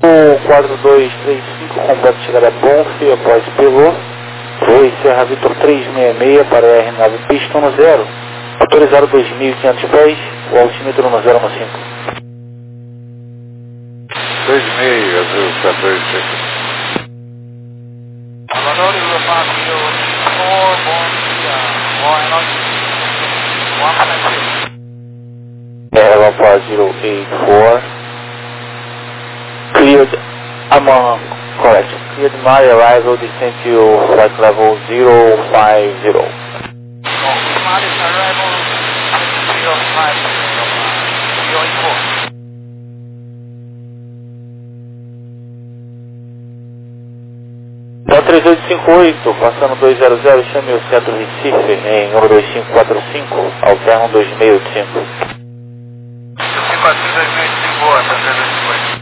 O 4235, completo chegada a Bonf, após Pelô. Foi Serra Vitor 366 para R9 pista 10. Autorizado 2.500 pés, o altímetro 1015. 26, azul 14. Salvador, you pass your 4 Alpha 084. Cleared, correct. Cleared my arrival, descent to flight level 050. Da 3858, passando 200, chame o centro Recife em número 2545, alterno 2685. 2545, boa, tá 358.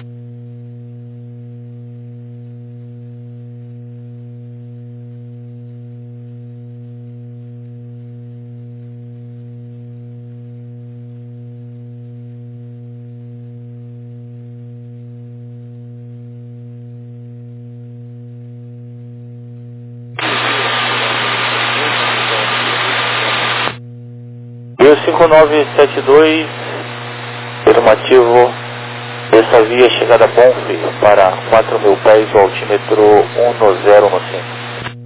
E o 5972, afirmativo, essa via chegada a Bonf para 4.000 pés, o altímetro 1015.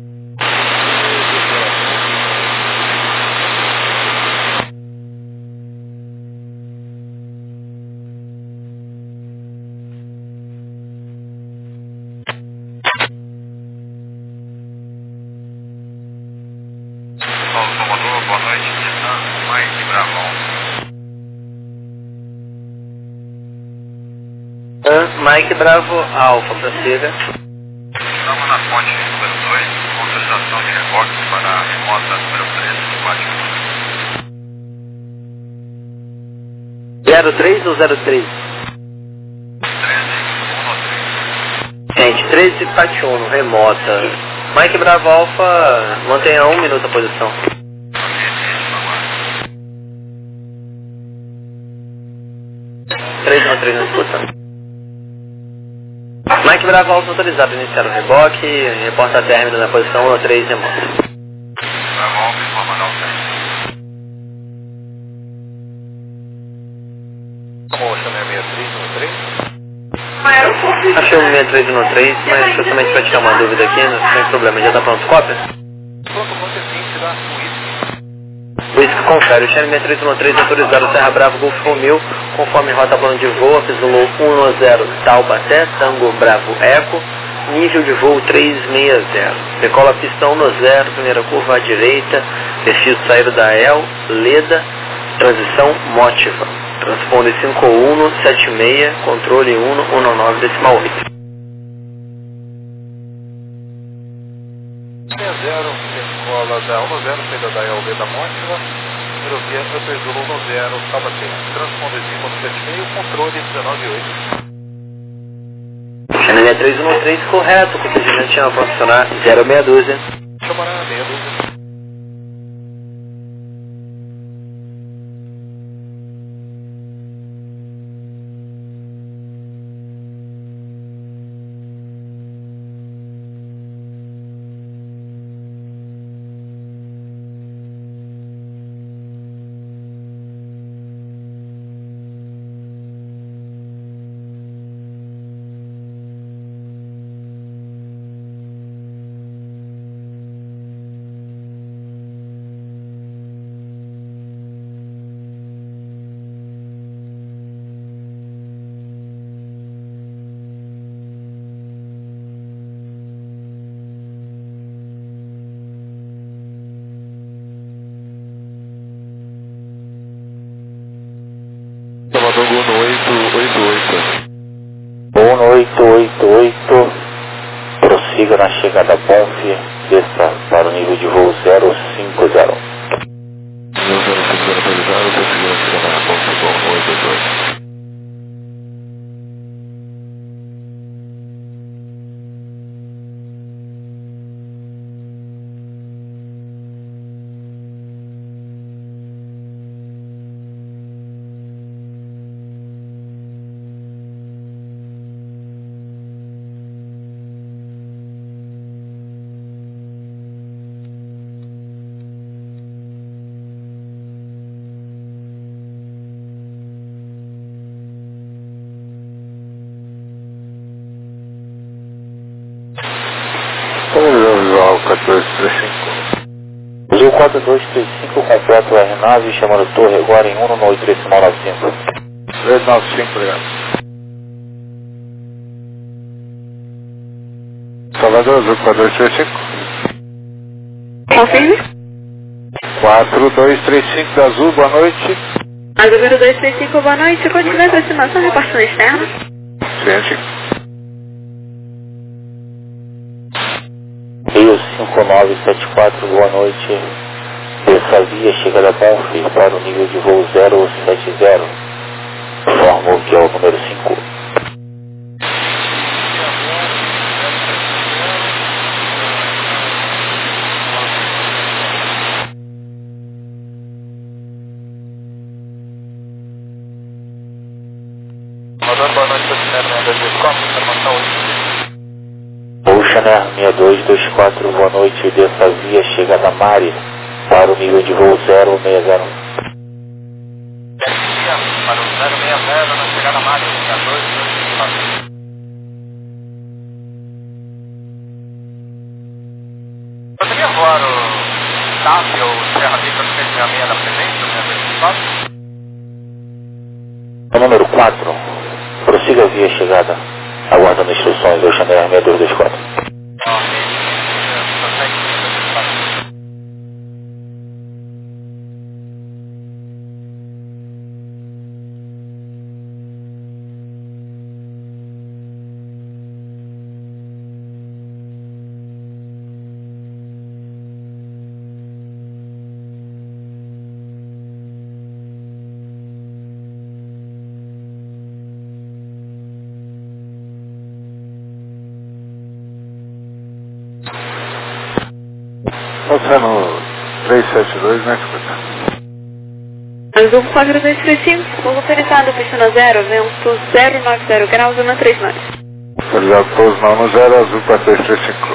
Salvador, boa noite, Mike Bravão. Mike Bravo Alfa, prossiga. Estamos na ponte número 2, autorização de reboque para a remota número 13, 03 ou 03? 13, 1 Gente, 1341, remota. Mike Bravo Alfa, mantenha 1 minuto a posição. 313 na discussão. Mike Bravo Alfa autorizado a iniciar o reboque, reporta término na posição 13 remota. Bravão, informa não tem. Como chama 6313? Achei um 6313, mas justamente para tirar uma dúvida aqui, não tem problema, já tá pronto, cópia? Pronto, você tem que dar Por isso que confere, o Chame 6313 autorizado Serra Bravo Golf Romeo, conforme rota plano de voo, Pisolou 10 Taubaté, Tango Bravo Eco, nível de voo 360. Decola pistão no 0, primeira curva à direita, perfil saída da EL, Leda, transição Motiva. Transponde 5176, controle 119 decimal 8. 60, escola da 10, saída da ELB da Mónica, rodovia Upper Zulu 10, Taubaté, transponder 576, controle 198. Chame 6313 correto, com o procedimento chama para funcionar 0612. Chamará meia dúzia. Salvador Gol 888. 1888, prossiga na chegada a Bonf, desça para o nível de voo 050. 050 autorizado, prosseguindo a chegada na ponte Gol 888. 4235. Azul 4235, completo R9, chamando torre agora em 1 no 8395. 395, obrigado. Salvador, Azul 4235. Confirme. 4235 da Azul, boa noite. Azul 235, boa noite. Código de aproximação, repartição externa. Ciente. Rio 5974, boa noite. Desça via, chegada Bonfim para o nível de voo 070. Informo que é o número 5. Boa noite, informação 8. Ocean Air 6224, boa noite. Desça via, chegada Mari para o nível de voo 060. Para o 060, na chegada Mari, 6224. Poderia voar o TAP ou Serra Vitor 366 da Presença, 6224? O número 4, prossiga via chegada, aguardando instruções. Ocean Air 6224. Oceano 372, né, escuta? Azul 4235, voo autorizado, pista 0, vento 090 graus, 139. Autorizado todos na 10, Azul 4235.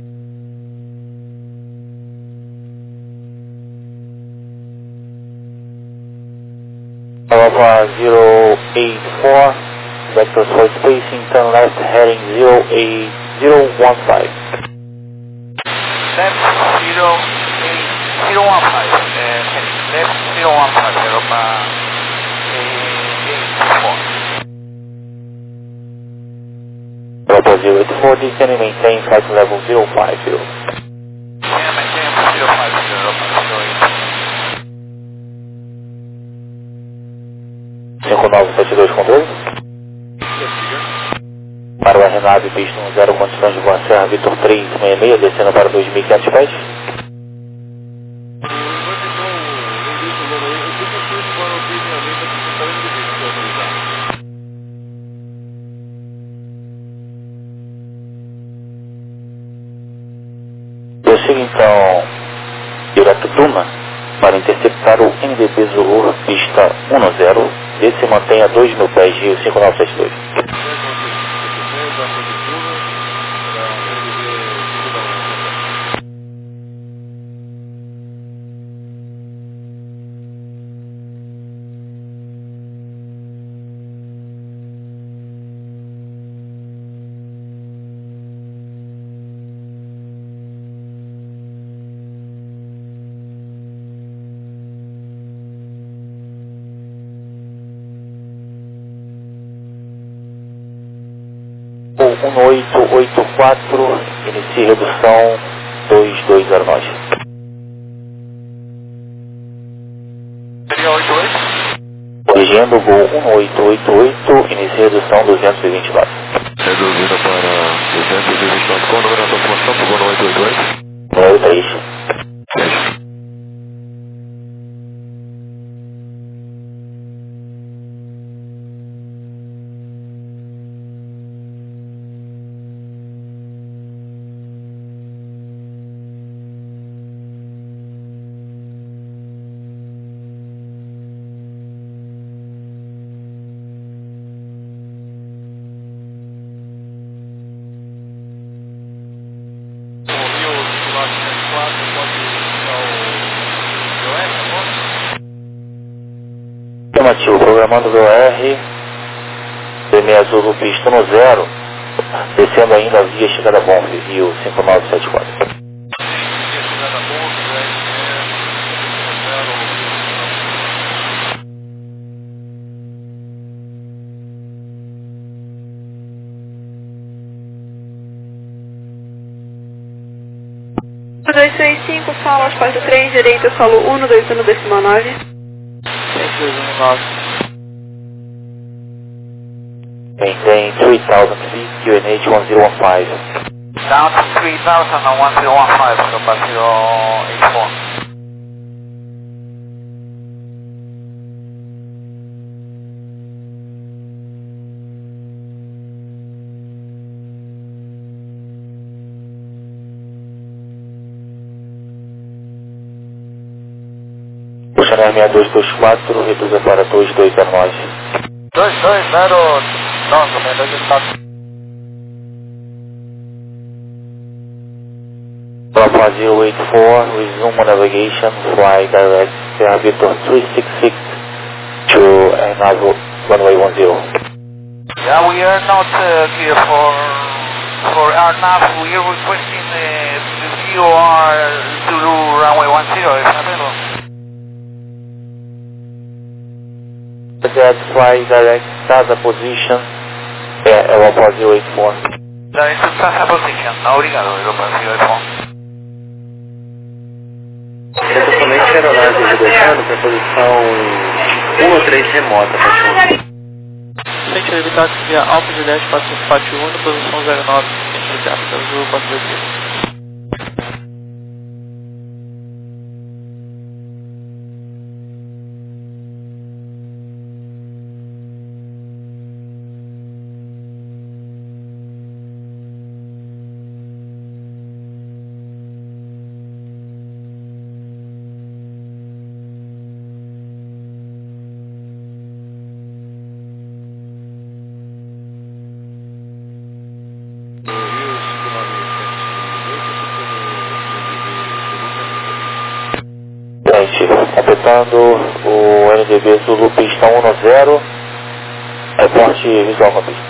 Alpha 084, vectors for spacing, turn left, heading 08015. Left 08015, left 015, Europa 84. Alpha 084, descend and maintain flight level 050. Yeah, maintain 050, Europa 5972 controle. Para o R9, pista 10, condições de voar Serra Vitor 366, descendo para 2.500 pés. Prossiga então direto Duma para interceptar o NDB Zulu, pista 10, desce e mantenha 2.000 pés, Rio 5972. O 1884, inicie redução 2209. Seria 88? Corrigindo, voo 1888, inicie redução 229. Reduzida para 229. Qual o número da aproximação para o voo 888? Número 3. Afirmativo, programando VOR, DME Azul no pista no 0, descendo ainda a via chegada Bonfim, Rio 5974. 235, solo, espaço 3, direita, solo 121 decimal 9. 119. Maintain 3,000 feet, QNH 1015. Down to 3,000 on 1015, so about 084. Puxa na 6224, reduza para 220. 220, Alpha 084, resume navigation, fly direct, Sierra Victor 366 to Naval runway 10. Yeah, we are not here for our nav. We are requesting the VOR to runway 10, if available. Jet fly direct, Casa position, é o Alpha 084. Isso está essa position. Obrigado, Europa 084. Tenta somente a aeronave reduzindo para a posição 1 ou 3 remota, praticamente. Centro evitar via Alfa Juliette 4541, posição 09, centro de África Azul 425. Completando o NDB Zulu pista 10, reporte visual com a pista.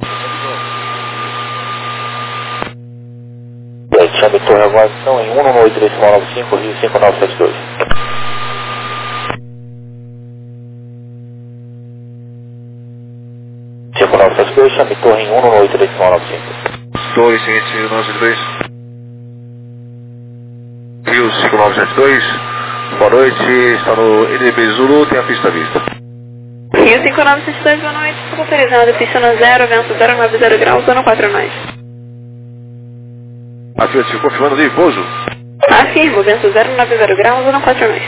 Chame torre aguardação em 11835, Rio 5972. Chame torre em 11835. Torre, seguinte, 972. Rio 5972. Boa noite, está no NB Zulu, tem a pista à vista. Rio 5972, boa noite, estou autorizado, pista no 0, vento 090 graus, zona 4 nós. Afirmativo, confirmando livre pouso. Afirmo, vento 090 graus, zona 4 nós.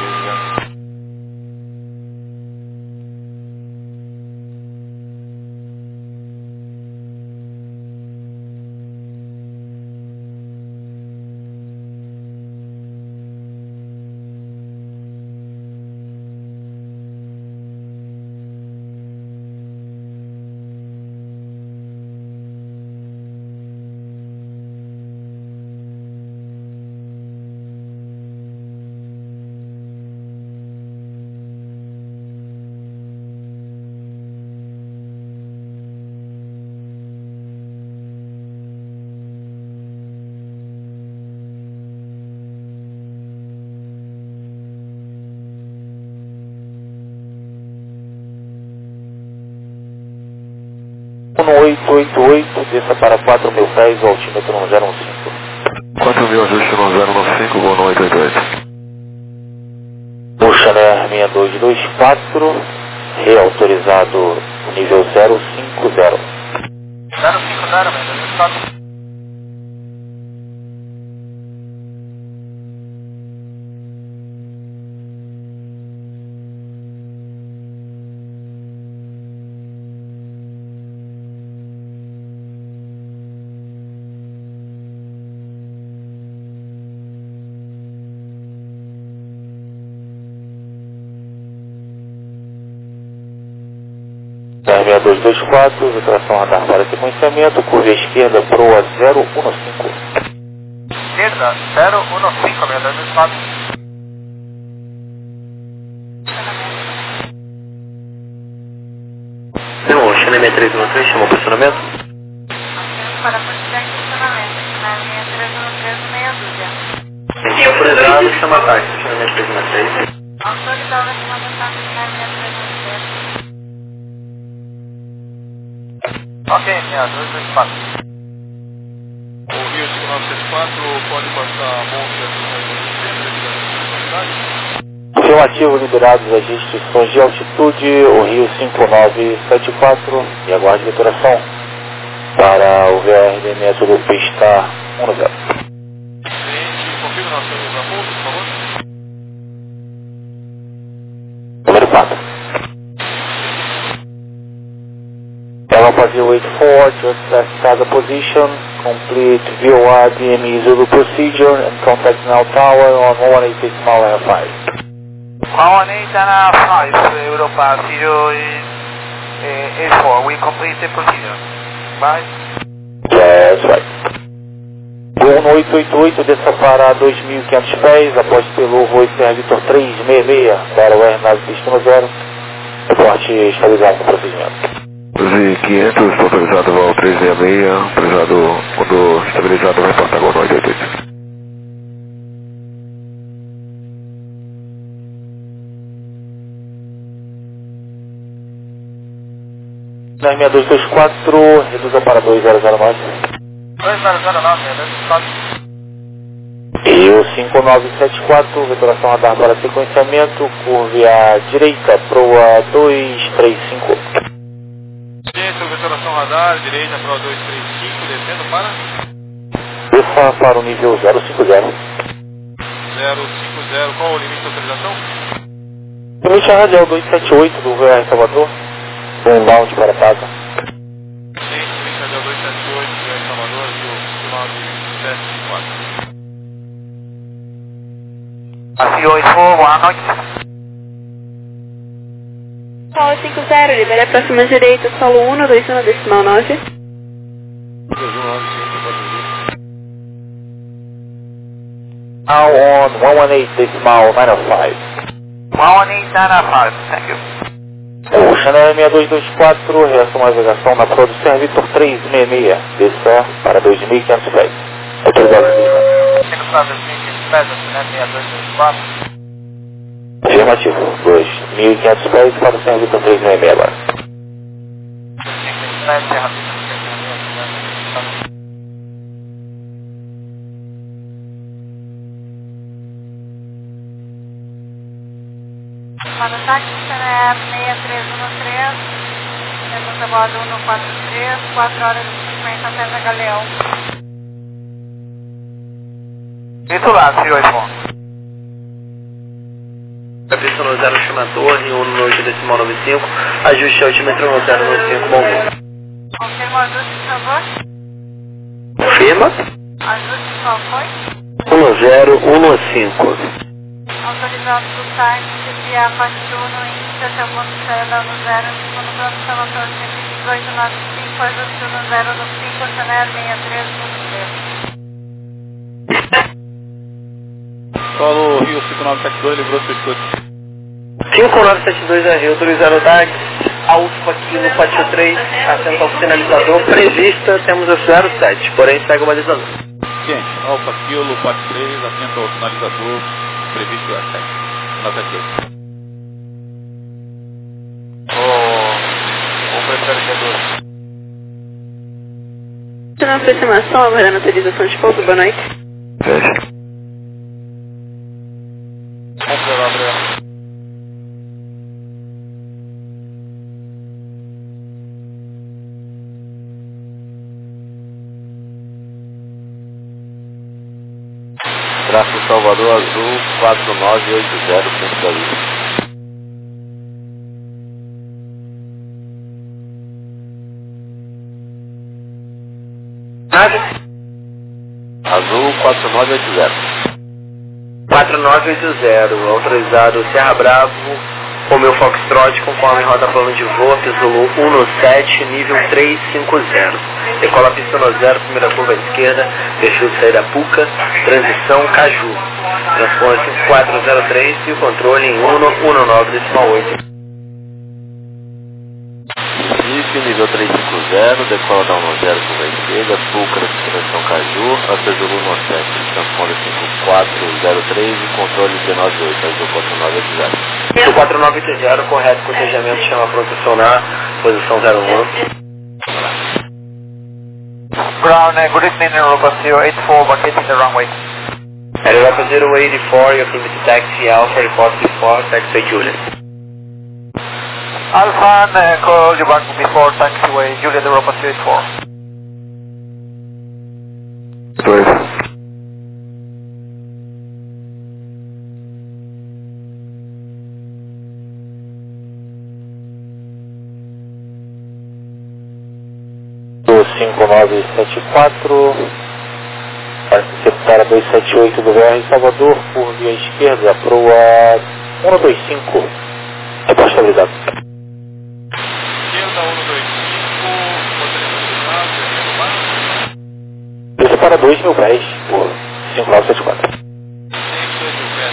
No 888, desça para 4.000 pés, o altímetro 015. 4.000, ajuste no 095, vou no 888. Buchaner 6224, reautorizado nível 050. 050, mesmo. CR 6224, vibração radar para sequenciamento, curva esquerda, proa 015. Esquerda, 015, 6224. Não, o China 6313 chamou o posicionamento? Para posição de funcionamento, na linha 313 meia dúzia. Sim, autorizado, chama ataque, China 6313. Autorizado a chamada ataque na linha 313. Ok, minha 224. O Rio 5974, pode passar a monte Afirmativo, liberados as restrições de altitude, o Rio 5974 e aguarde deturação para o VRDM do pista 10. Confirma nosso ponto, por favor. Número 4. Alpha 084, just left the position, complete VOR DME Zulu procedure and contact now tower on 118 mile and 5. 118.5, Europa 084, we complete the procedure. Bye. That's right. 1888, desça para 2.500 pés, após pelo voo ICR Vitor 366 para o R9 pista 0. Reporte estabilizado no procedimento. 500, estou autorizado voo 366, autorizado quando estabilizado reporta agora 988. Na 6224, reduza para 2009. 2009, 204. E o 5974, veturação radar para sequenciamento, curve à direita, proa 235. Centro, veturação radar, direita para 235, descendo para? Desça para o nível 050. 050, qual o limite de autorização? Limite radial 278 do VR Salvador, inbound para casa. Sim, limite radial 278, VR Salvador, Rio 974. Rio 84, boa noite. Solo 50, libere a próxima direita, solo 1, 21 decimal 9. Now on 118 decimal 905. 118.5, thank you. O Chanel 6224, reação à navegação na proa do CR Vitor 366, desça para 2.500 pés. Autorizado de afirmativo, 2.500 pés para o CR Vitor 366 agora. Para o táxi, Chanel 6313, pergunta bordo 143, 4 horas e 50 até na Galeão. Titular, Rio 84. Pista no 0 chama torre, 1 no decimal 95, ajuste altímetro no 095, bom voo. Confirma o ajuste, por favor. Confirma? Ajuste qual foi? 1015. Autorizado do time, desvia a parte 1 em estação Monticello no 0, segundo plano São Antônio 1895, ajuste no 095, Chanel 6313. Solo Rio 5972, livrou seu escudo. 5972 é Rio, autorizado TAG, Alfa Kilo 483, atento ao sinalizador, prevista, temos a 07, porém segue o balizador. Ciente, Alfa Kilo 43, atento ao sinalizador, previsto a 7. 972. O prefere que é 12. Na aproximação, aguardando autorização de pouso, boa noite. Fecha. Vamos para lá, Gabriel. Tráfego Salvador Azul 4980, centro da lista. Azul 4980. 4980, autorizado Serra Bravo, Romeu Foxtrot, conforme rota plano de voo, Zulu 17, nível 350. Decola a pista no 0, primeira curva à esquerda, perfil de saída Puca, transição Caju. Transpõe 5403 e o controle em 119 decimal 8. Recife, nível 350, decola da 10, curva à esquerda, Puca, transição Caju, Alfa Zulu 17, transpõe 5403 e controle 198, Azul 4980. O 4980, correto, cotejamento, chama pronto sonar, posição 01. Ground, good evening, Europa 084, vacating the runway. Europa 084, you're clear to taxi Alpha, report before, taxiway Juliet. Alpha, call you back before taxiway Juliet, Europa 084. Do 5974, vai receptar a 278 do VR Salvador por via esquerda, proa 125, repostabilidade. Esquerda 125, Isso para 2.000 pés por 5974. 2.000 pés,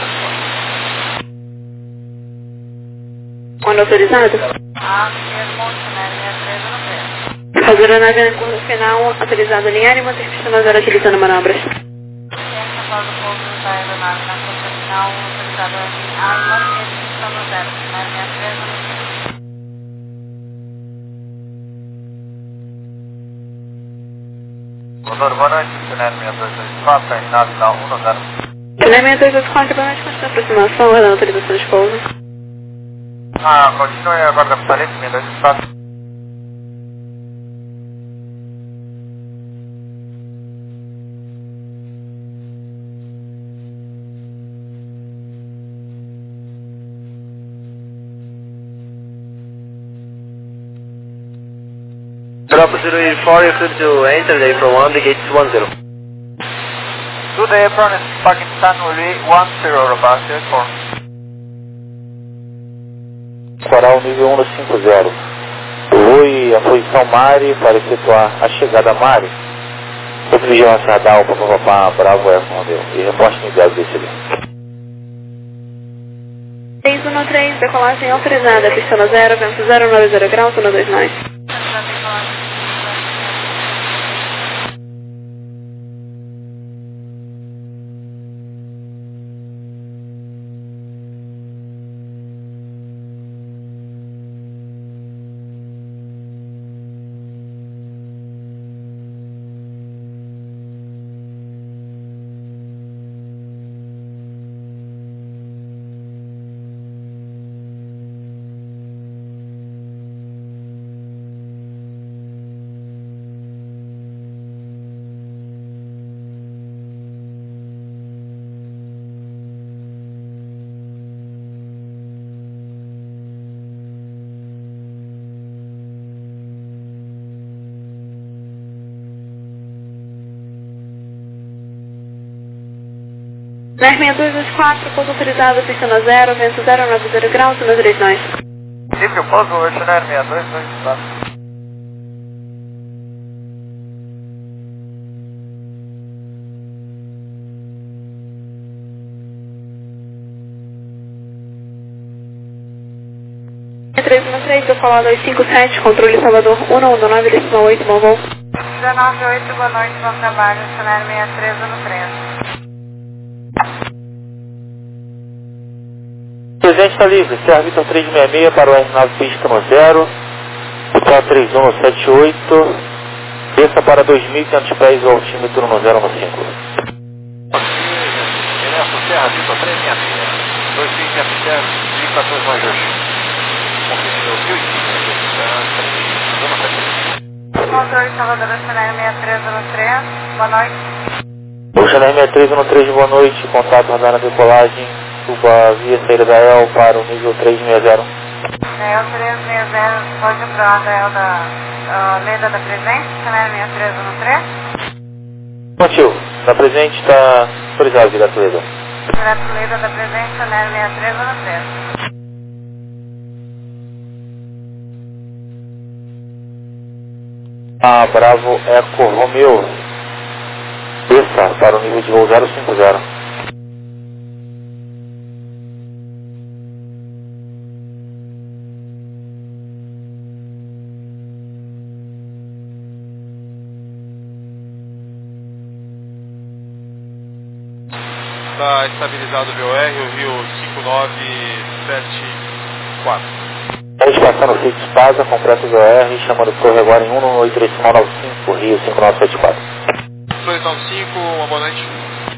Quando autorizado? Afirmo, Channel 63 no 3. Fazer a nave no curso final, autorizado a alinhar e manter pista no 0 utilizando manobras. Ciência após o pouso da aeronave na curva final, autorizado a alinhar e manter pista no 0, Channel 63 no 3. Boa noite, Channel 6224, terminado na 10. Channel 6224, boa noite, consta a aproximação, aguardando autorização de pouso. Continue a guarda salente, 6224. Europa 084, you're clear to enter the April 1, the gate is 10. To the apron, Pakistan will be 10, Europa 084. Coral nível 150. Oi, a posição Mari para efetuar a chegada Mari. Vigilância radar, papapá, Bravo é Romeu. E reposte enviado desse ali. 613, decolagem autorizada, pista no 0, vento 090 graus, 129. NER 6224, pouso autorizado, pista no 0, vento 090 graus, 139. Livre o pouso, Channel 6224. NER 313, decolado 257, controle Salvador 119, decimal 8, bom voo. 198, boa noite, bom trabalho, Channel 63 no 3. Presente está livre, Serra Vitor 366 para o R9 pista no 0, Hotel 3178, desça para 2.500 pés o altímetro no 0 no 5. Direto, Serra Vitor 366, 2.500 pés, 1.014 mais 2. Confirme o 1.500, Controle Salvador, Channel 63 no 3, boa noite. O Channel 63 no 3, boa noite, contato radar na decolagem, suba via saída da EL para o nível 360. EL 360, pode para a EL da Leda da Presente, Channel 63 no 3. Motivo, na presente está autorizado direto Leda. Direto Leda da Presente, Channel 63 no 3. Bravo Eco Romeo, desça para o nível de voo 050. Está estabilizado o VOR, o Rio 5974. Estamos passando o sítio Spasa, completo VOR, chamando o torre agora em 1 no 8 decimal 95. o Rio 5974. 295, uma boa noite.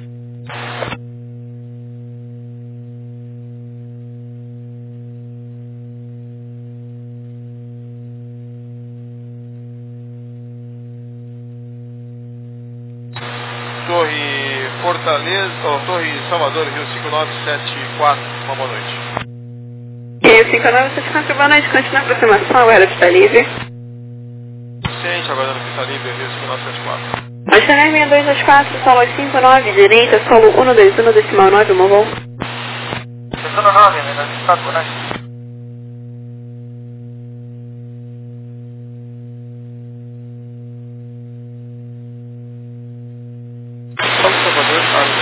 Torre Fortaleza, Torre Salvador, Rio 5974, uma boa noite. Rio 5974, boa noite, continua a aproximação, o aeroporto está livre. Ciente, aguardando pista livre, Rio 5974. Chanel 6224, solo 59, direita, solo 121, decimal 9, movou. 109, né? Boa noite. Salvador,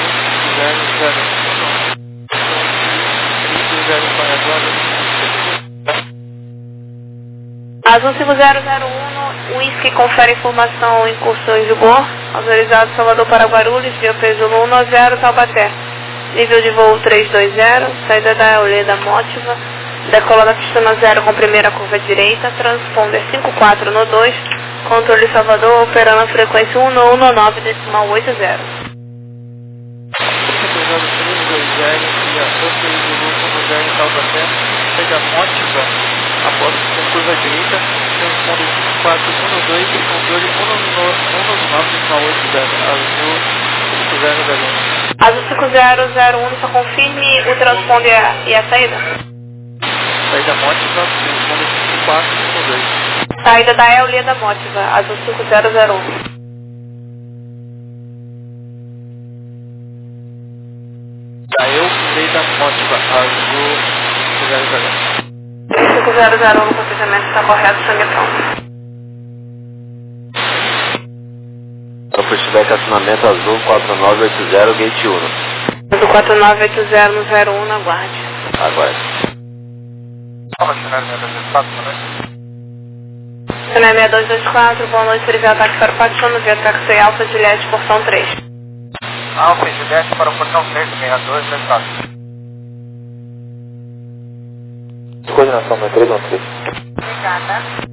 Azul 5001, Whisky confere informação em curso em vigor, autorizado Salvador para Guarulhos, via peso 190, Taubaté. Nível de voo 320, saída da Euleda Mótiva, decola da pista no 0 com primeira curva direita, transponder 54 no 2, controle Salvador operando a frequência 119 decimal 80. Saída Mótiva, após com curva direita, transponder 54 112 e controle 119 decimal 80, Azul 5001. Azul 5001, só confirme o transponder e a saída. Saída Mótiva, transponder 54 112. Saída da Euleda Mótiva, Azul 5001. Da Euleda Mótiva, Azul 5001. 5001, o procedimento está correto, sanguetão. Feedback assinamento Azul 4980, gate 1. Azul 4980 no 01, aguarde. Aguarde. Fala, Chanel 6224, boa noite. Chanel 6224, boa noite, previsão ataque para o Paixão, via táxi Alfa Juliette, portão 3. Alfa Juliette para o portão 3, 6224. Coordenação 9313. Obrigada.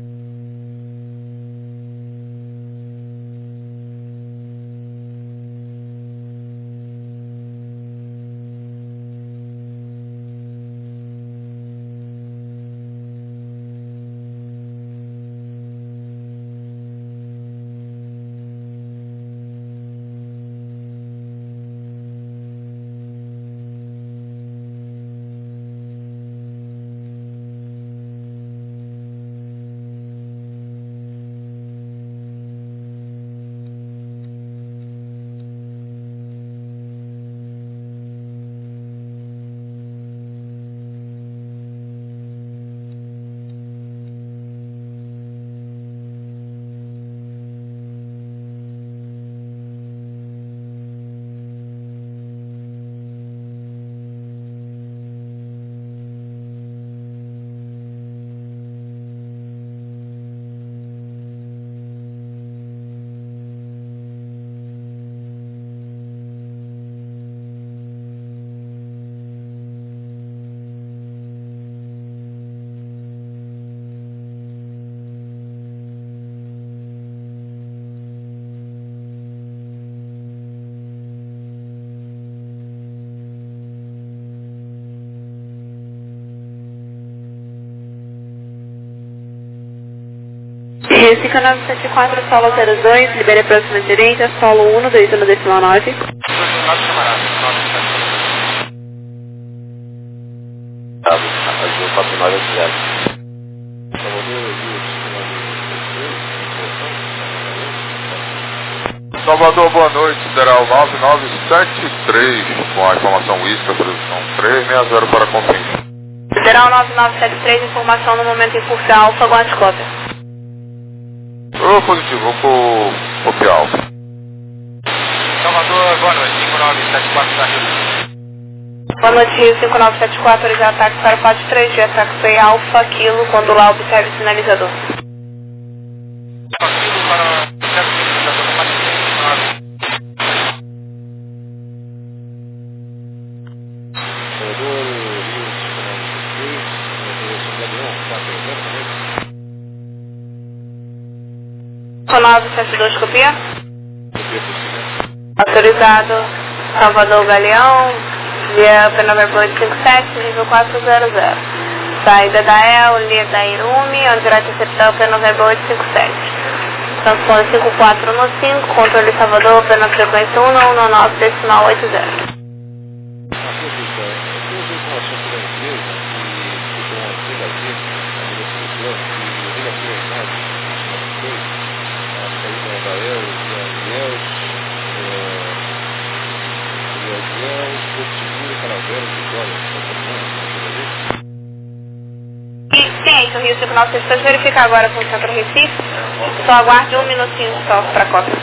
Rio 5974, solo 02, libere a próxima direita, solo 121 decimal 9. 219, camarada. Azul 4980. Salvador, boa noite, Sideral 9973, com a informação Whisky, produção 360 para confirmar. Sideral 9973, informação no momento em curso Alfa, aguarde cópia. Ô, positivo, vou copiar Alfa. Salvador, boa noite, 5974 da Rio. Boa noite, Rio 5974, ele já ataque para o pátio 3, de ataque foi Alfa, Kilo, quando lá observe o sinalizador. Aquilo para o sinalizador do pátio 3, 9. 972, copia. Autorizado Salvador Galeão, via P9 857, nível 400. Saída da El, Leda Irume, onde irá interceptar o P9 857. Transponder 54 no 5, controle Salvador, P na frequência 1119,80. Ciência, o Rio 5962 verifica agora com o Centro Recife. Só aguarde um minutinho só para a cópia.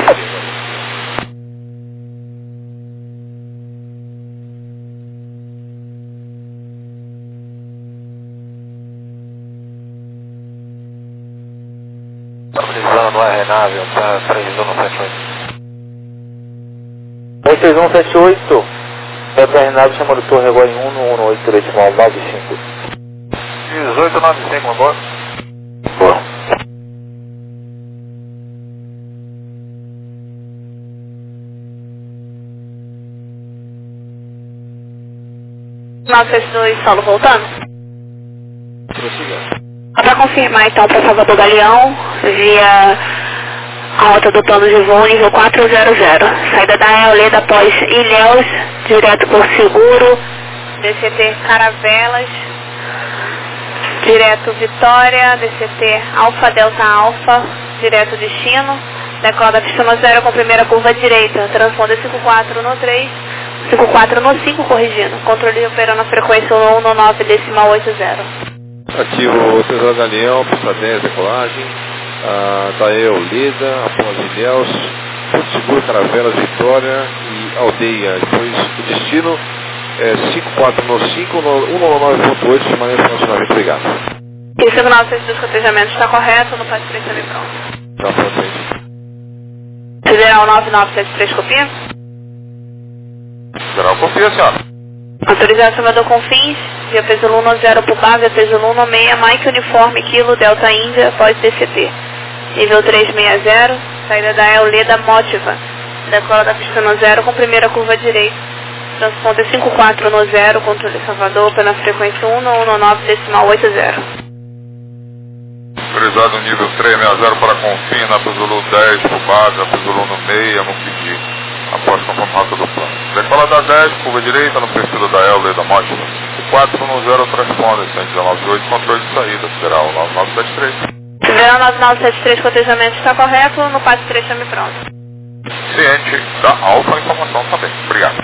Estabilizando o RNAV, está previsão no 78. 6178, RNAV chamando Torre agora em 11835. 1895, agora. Boa. Solo voltando. Para confirmar então para Salvador Galeão, via a rota do plano de voo nível 400. Saída da Euleda após Ilhéus, direto por Seguro, DCT Caravelas, direto Vitória, DCT Alfa Delta Alfa, direto Destino, decola da pista 0 com primeira curva direita, transponder 54 no 3, 54 no 5 corrigindo, controle operando a frequência 119,80. Ativo César Galeão, pista 10, decolagem, Tael Leda, após Ilhéus, Porto Seguro, Caravelas, Vitória e Aldeia. Depois o destino é 54 no 5, 199.8, de maneira funcionamento. Obrigado. E o 5962 cotejamento está correto, no passe 3 também pronto. Está pronto. Federal 9973, copia. Federal, copia, senhora. Autorizado Salvador Confins, via peso Luna 0 Pubá, via peso Luna 6, Mike Uniforme, Kilo, Delta Índia, após DCT. Nível 360, saída da Euleda Motiva, decola da pista 0 com primeira curva direita. Transponder 54 no 0, controle Salvador, pela frequência 119,80. Autorizado nível 360 para Confins, na Pesulu 10, Pubá, Pesulu no 6, Muquidi. Após confirmado do plano. Decola da 10, curva direita no perfil da Euleda Motiva. 4 no 0, transponder 119,8, controle de saída, Federal 9973. Federal 9973, cotejamento está correto, no passe 3 chame pronto. Ciente da Alfa, informação também. Obrigado.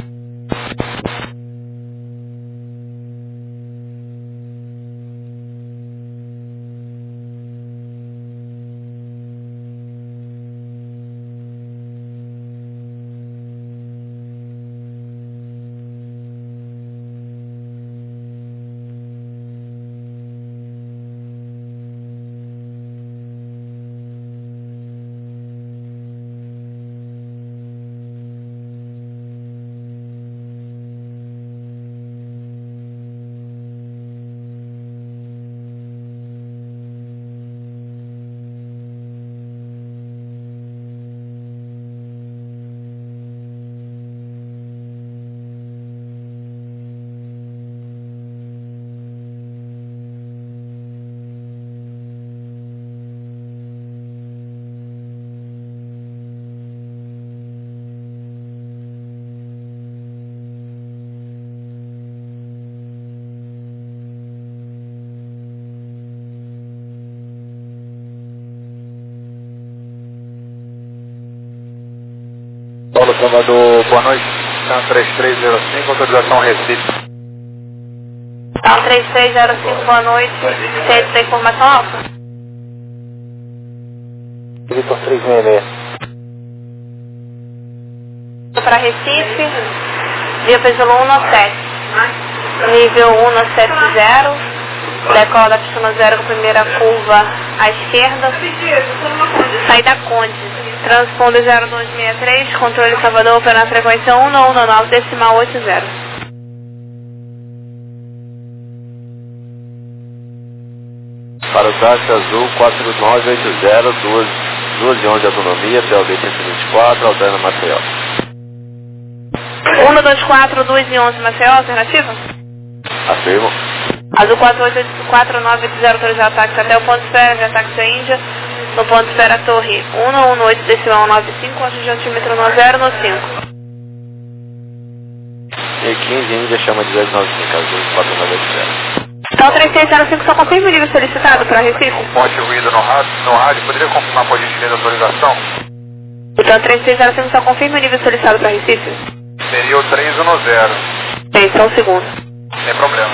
Paulo Salvador, boa noite. Tá 3305, autorização Recife. Tá 3305, boa noite. Centro da informação alfa. Vitor 366. Para Recife, via peso 117. Nível 170. Decola da pista 0 com primeira curva à esquerda. Saída Conde. Transponder 0263, controle Salvador pela frequência 119,80. Para o táxi azul 4980, Azul de 11 de autonomia, PLD 124, alterna Maceió. 124, 2 e 11, Maceió, alternativa? Afirmo. Azul 484980 autorizado táxi até o ponto esfera, via táxi Índia, no ponto esfera torre 118,95, antes de altímetro no 0 no 5. E 15 Índia chama de 295, Azul 4980. Então 3605 só confirma o nível solicitado para Recife? Ponte ruído no rádio, poderia confirmar com a gentileza a autorização? Então 3605 só confirma o nível solicitado para Recife? Seria o 310. Bem, só um segundo. Sem problema.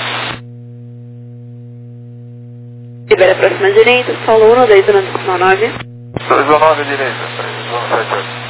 Libera a próxima direita, solo 1, 10, 9. 219 direita, 378.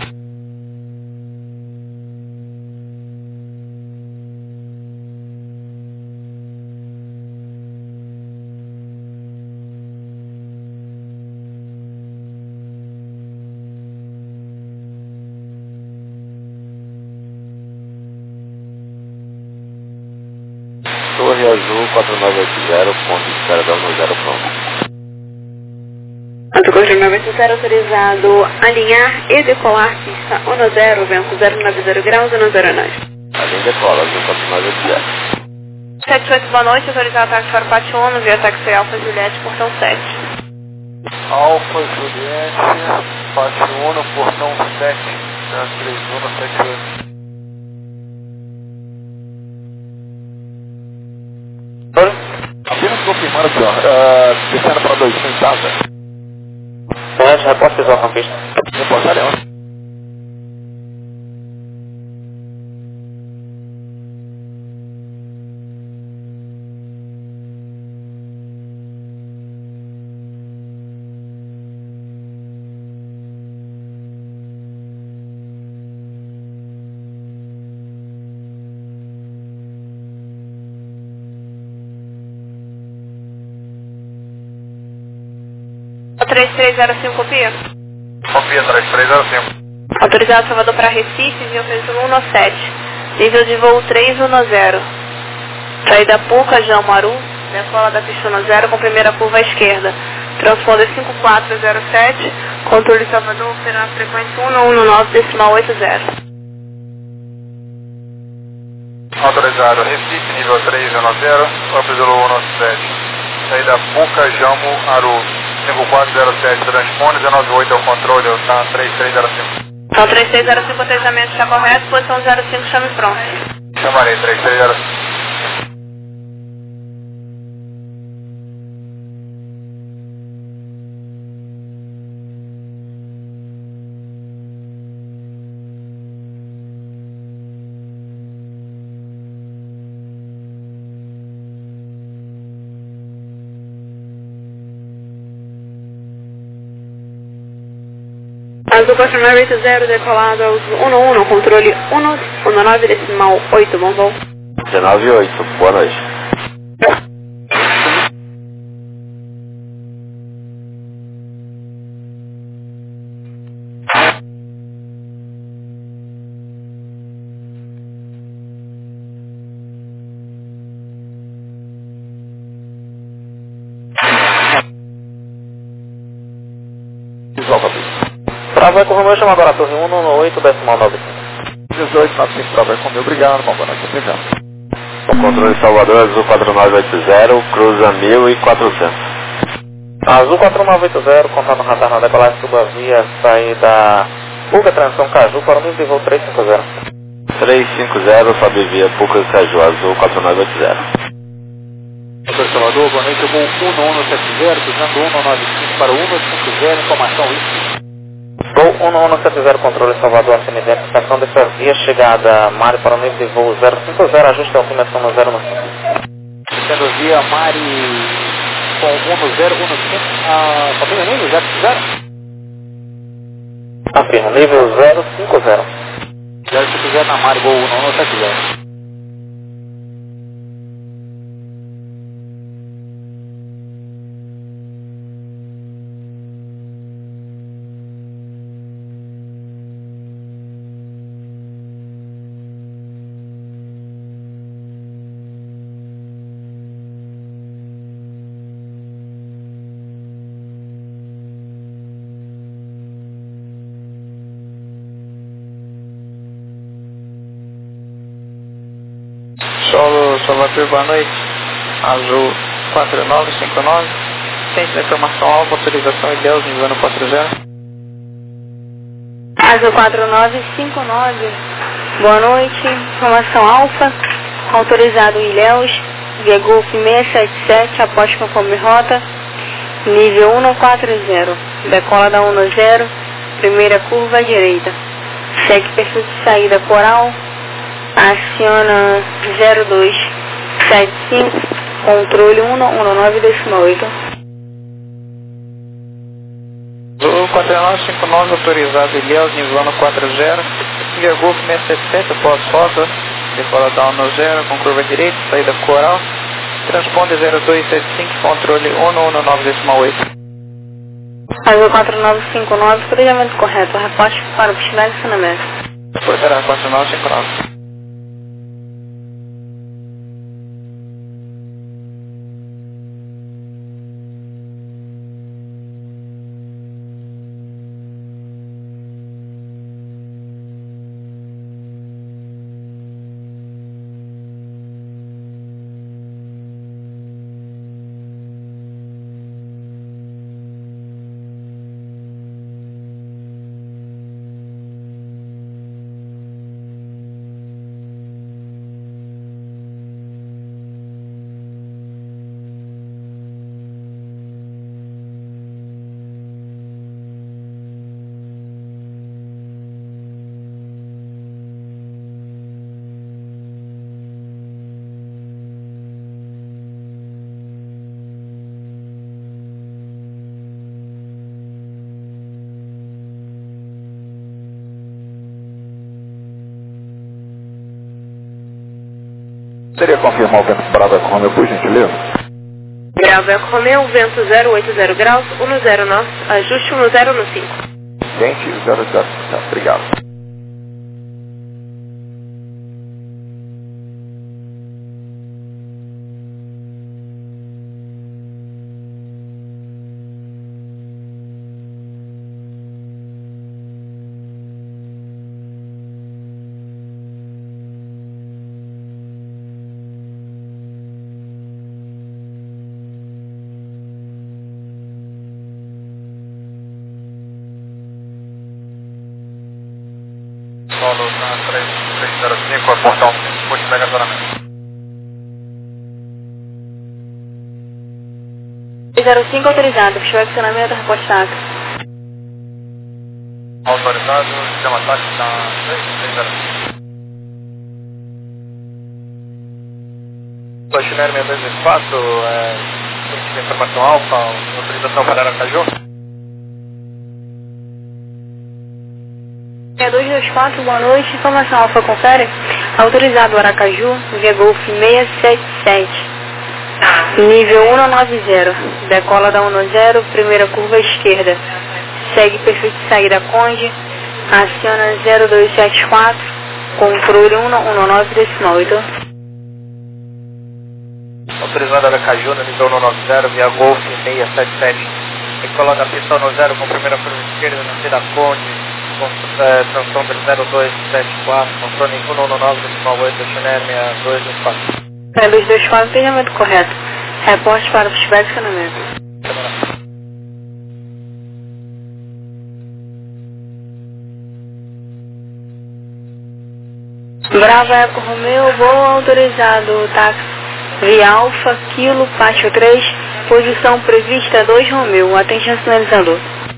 Torre Azul 4980, ponto de espera da 10 pronto. Azul 4980 autorizado alinhar e decolar pista 10, vento 090 graus, 10 Além decola, Azul 4980. 78, boa noite, autorizado táxi para o pátio 1, via táxi Alfa Juliette, portão 7. Alfa Juliette, pátio 1, portão 7, 3178. Apenas confirmando aqui, descendo para 2 em casa. Repórter visual com pista. Reportar é onde? O 3305 copia? Copia 3305. Autorizado Salvador para Recife, via peso 117. Nível de voo 310. Saída Puca, Jamaru, decola da pista 10 com primeira curva à esquerda. Transponder 5407, controle Salvador, operando a frequência 119,80. Autorizado Recife, nível 310, Opzulu 117. Saída Puca, Jamo, Aru, 5407, transpone 198 ao controle, tá 3305. Então 3305, o treinamento está correto, posição 05, chame pronto. Chamarei 3305. Azul 4980, decolado aos 11, controle 119,8, bom voo. 198, boa noite. Bravo Eco Romeo, chama agora a torre 118,95. 1895, Bravo Eco Romeo, obrigado, bom, boa noite, até já. O controle Salvador, Azul 4980, cruza 1400. Azul 4980, contato no radar na decolagem subavia, saída Puca, transição Caju, para o nível de voo 350. 350, sobe via Puca Caju, Azul 4980. Doutor Salvador, boa noite, eu vou 1170, cruzando 195 para 150, informação isso. Voo 1170, controle Salvador, acima identificação dessa via, chegada Mário para o nível de voo 050, ajuste a altimetro no 0 no 5. Sendo via Mari com 1015, confirma o nível 050? Afirma, nível 050. 050 na Mari, voo 1170. Salvador, boa noite. Azul 4959. Ciência da informação alfa, autorização Ilhéus, nível 40. Azul 4959. Boa noite. Informação alfa, autorizado Ilhéus, via Golf 677, após conforme rota, nível 140. Decola da 10, primeira curva à direita. Segue perfil de saída coral, aciona 0275, controle 119,8. Azul 4959, autorizado Ilhéus, nível 40, via Golf 677, pós-rota, decola da 10, com curva direita, saída coral, transponde 0275, controle 119,8. Azul 4959, cruzamento correto, reporte para o vestibular de ensinamento. Portará 4959. Seria confirmar o vento Bravo Eco Romeo, por gentileza? Bravo Eco Romeo, vento 080 graus, 10 norte, ajuste 10 no 5. Gente, 00, obrigado. Solo na 305, a portão, puxa mega zonamento. 305 autorizado, fechou acionamento, repostado. Autorizado, sistema tático na 305. Chiner 6224, informação alfa, autorização para Aracaju. 224, boa noite, informação alfa, confere. Autorizado Aracaju, via Golf 677, nível 190, decola da 10, primeira curva à esquerda. Segue perfil de saída Conde, aciona 0274, controle 119,8. Autorizado Aracaju, no nível 190, via Golf 677, decola da pista 10 com primeira curva esquerda, na saída Conde. Transponder 0274, controle 119,8, Chiner 6224. 224, treinamento correto. Reporte para o vestibular de ensinamento. Bravo Eco Romeo, voo autorizado, táxi via Alfa, Kilo, Pátio 3, posição prevista 2 Romeo, atenção sinalizador.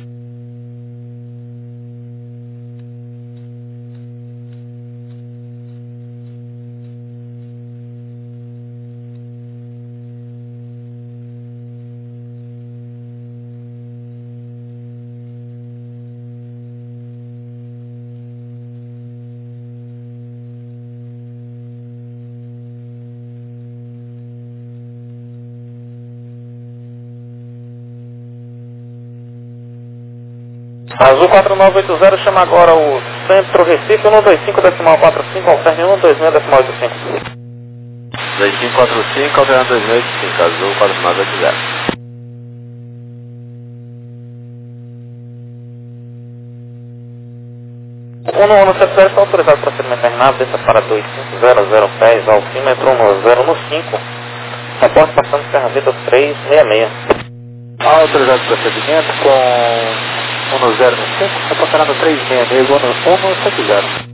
Azul 4980, chama agora o Centro Recife 125.45, confirme 126.85. 2545, alternando 2085, Azul 4980. 1170 está autorizado para procedimento terminado, desça para 2500 pés, altímetro 10 no 5. Reporte passando ferramenta 366. Autorizado o procedimento com 10 no 5, reportando 366, 170.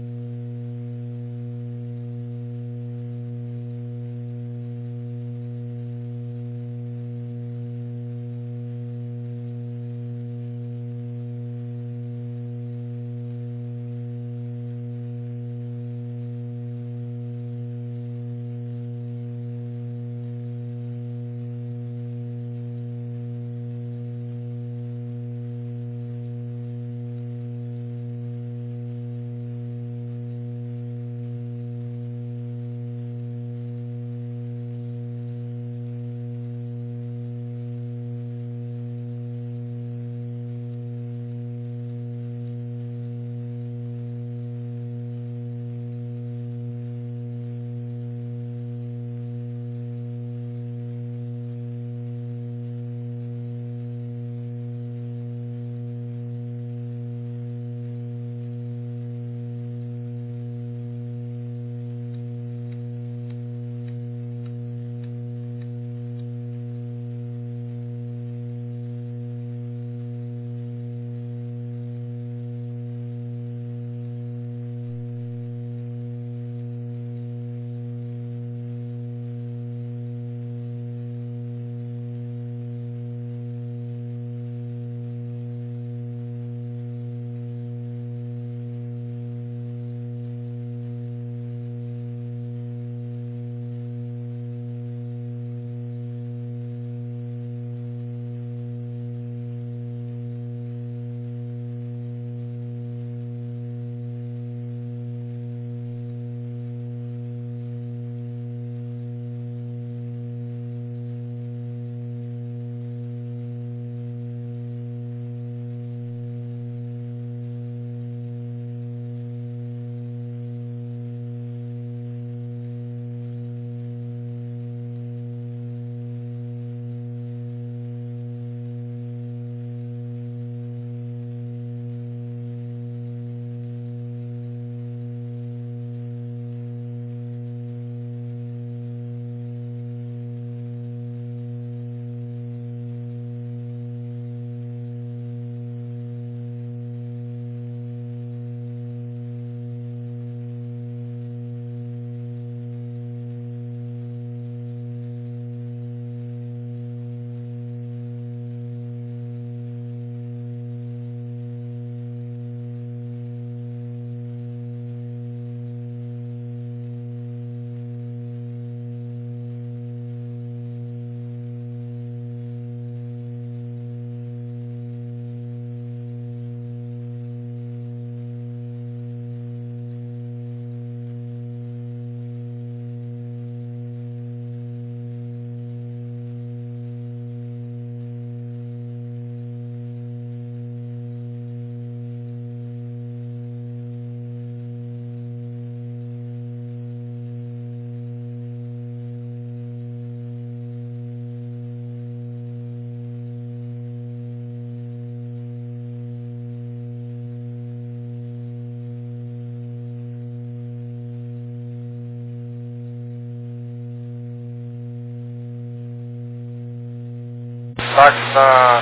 Táxi na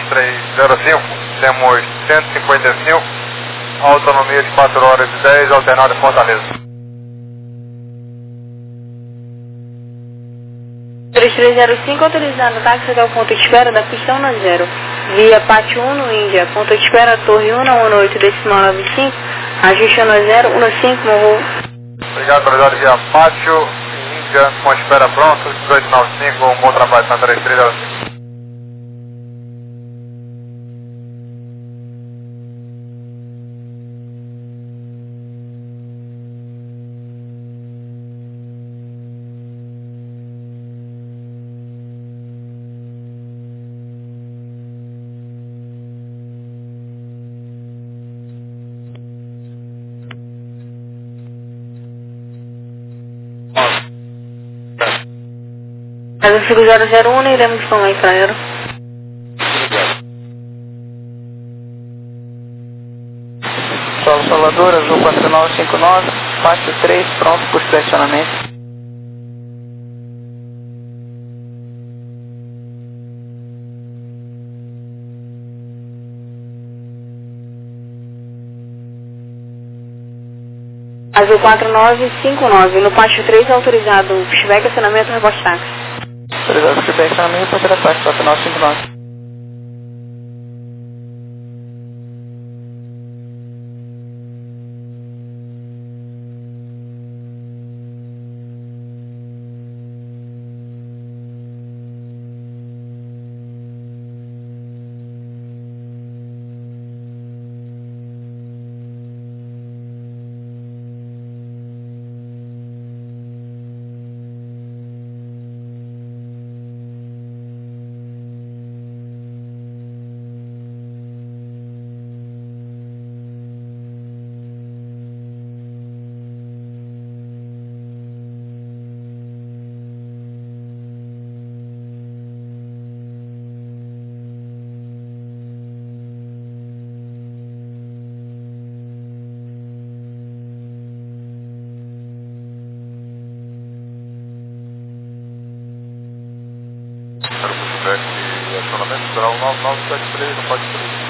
3305, temos 155, autonomia de 4 horas e 10, alternado em Fortaleza. 3305, autorizado táxi até o ponto de espera da pista 10, via Pátio 1 no Índia, ponto de espera Torre 1 na 18 decimal 95, ajuste 10, 15, morro. Obrigado, autorizado via Pátio, Índia, com a espera pronta, 1895, um bom trabalho na 3305. Mas 5001, iremos com a Infraero. Solo Salvador, Azul 4959, pátio 3, pronto por estacionamento. Azul 4959, no pátio 3 autorizado, pushback, estacionamento, rebote táxi. Autorizado pushback, estacionamento, parceira táxi 4959. Acionamento será o 9973 no pátio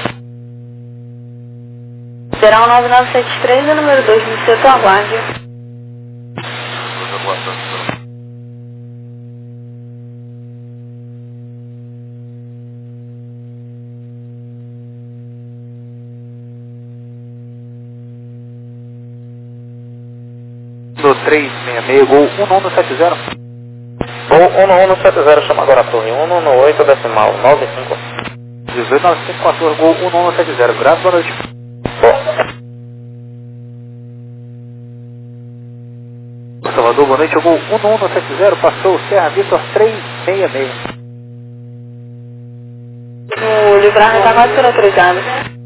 3. Será o 9973 e o número 2 do setor, aguarde. Do 366, Gol 1170. Gol 1170, chama agora a torre 118 decimal 95. 18914, Gol 1170, graças, boa noite. Salvador, boa noite, Gol 1170, passou Serra Vitor 366. O livrar está quase ser autorizado.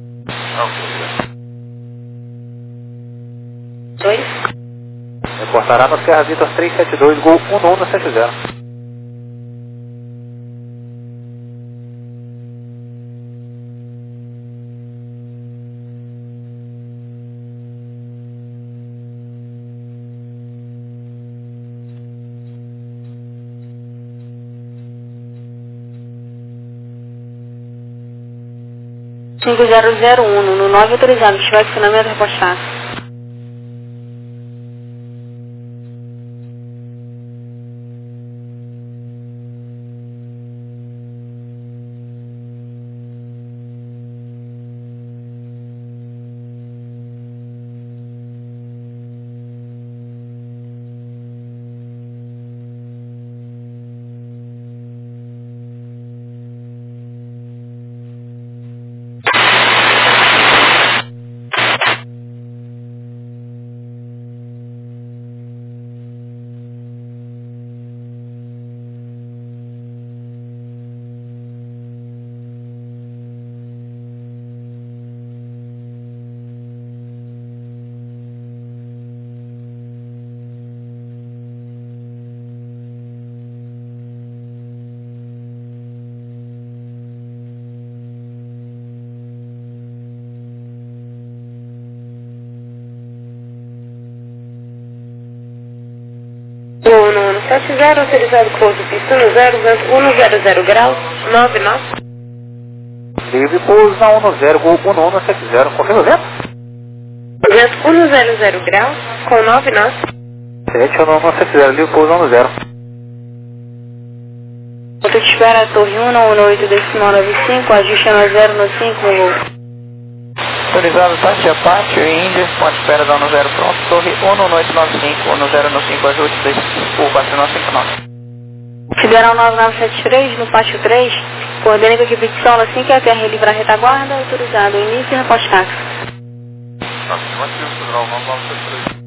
2. Reportará no Serra Vitor 372, Gol 1170. Cinco 5001, no 9 autorizado, pushback, estacionamento, rebote táxi. O 970, autorizado pouso, pista no 100 graus, 99. Livre pouso na 10, Gol 1170, confirma o vento? Vento 100 graus, com 99. 7 1170, livre pouso na 10. Eu te espero a torre 118 decimal 95, ajuste a 0 no 5, Autorizado táxi Apache e Índia, com a espera da 10 pronto, torre 11895, 10 no 5, ajuste o 4959. Federal 9973, no pátio 3, coordene com a equipe de solo assim que a terra livrar a retaguarda, autorizado, início e reposte táxi. Afirmativo, Federal 9973.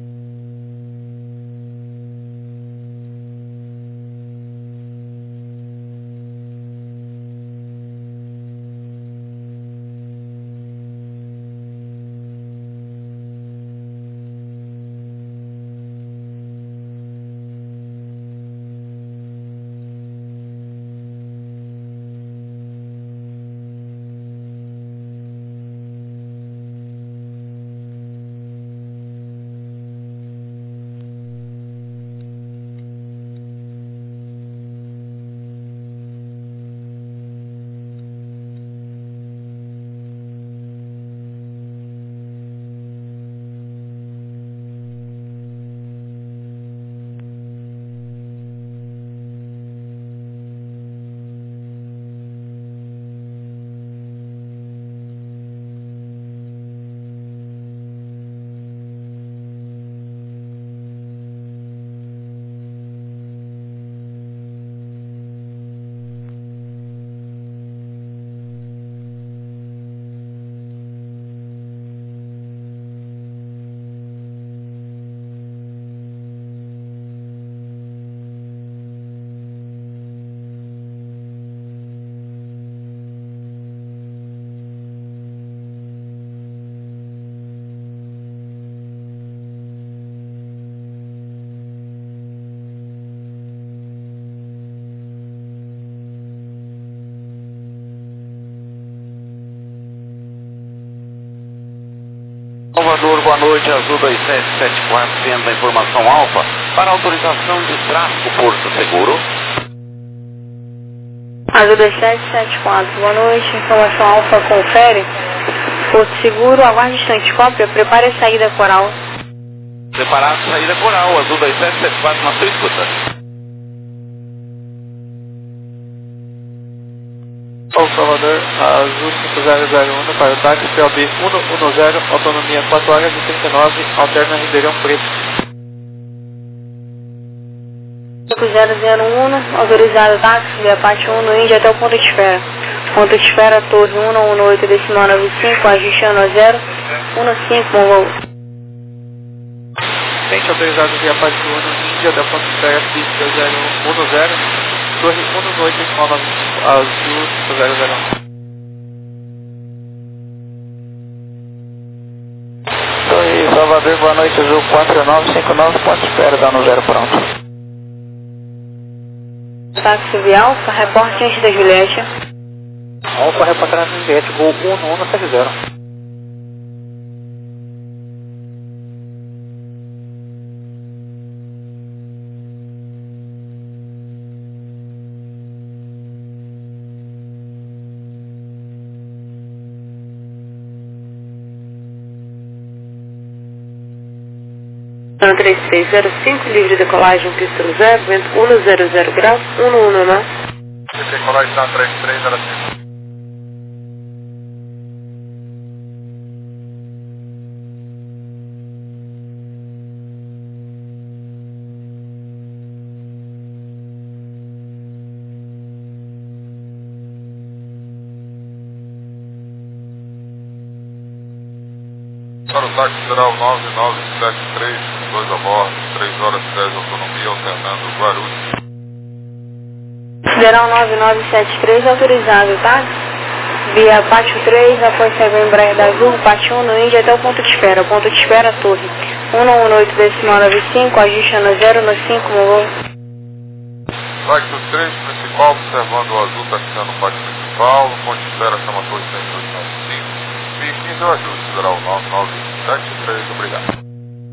boa noite, Azul 2774, tendo a informação alfa para autorização de tráfego Porto Seguro. Azul 2774, boa noite, informação alfa, confere. Porto Seguro, aguarde instante, cópia, prepare a saída coral. Preparar a saída coral, Azul 2774 na sua escuta. Salvador, Azul 5001 para o táxi POB 110, autonomia 4 horas e 39, alterna Ribeirão Preto. 5001, autorizado táxi via parte 1 no Índia até o ponto de espera. Ponto de espera, torre 118, decimal 95, ajustando a 0, 15, voo. Tente autorizado via parte 1 no Índia até o ponto de espera, pista 010. Torre 118, decimal 95, Azul 5001. Torre Salvador, boa noite, Azul 4959, ponto de espera, dá no 0 pronto. Táxi via Alfa, reporte antes da Juliette. Alfa, reporte antes da Juliette, voo 1170. Ano 3605, livre de decolagem, pista 0, vento 100 graus, 119. Decolagem na 3305. Para o táxi geral 9973, 2 a bordo, 3 horas e 10 autonomia, alternando Guarulhos. Geral 9973, autorizado, tá? Via pátio 3, após sair o Embraer da Azul, pátio 1 no Índia até o ponto de espera. Ponto de espera, torre 118, decimal 95, ajuste no 0, no 5, voo. Táxi 3, principal, observando o Azul, taxiando o pátio principal, no ponto de espera, chama torre 10295. E 15 é o ajuste, geral 9973, obrigado.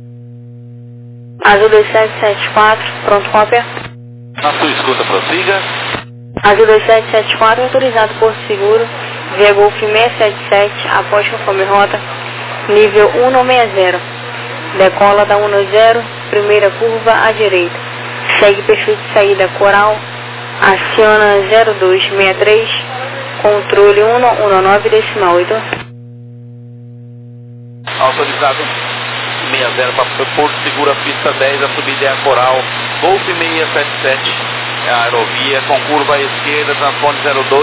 Azul 2774, pronto, cópia. Na sua escuta, prossiga. Azul 2774, autorizado Porto Seguro, via Golf 677, após conforme rota, nível 160. Decola da 10, primeira curva à direita. Segue perfil de saída coral, aciona 0263, controle 119, decimal 8. Autorizado 60 para Porto Seguro, pista 10, a subida é a Coral, Golf 677, a aerovia com curva à esquerda, transpone 02.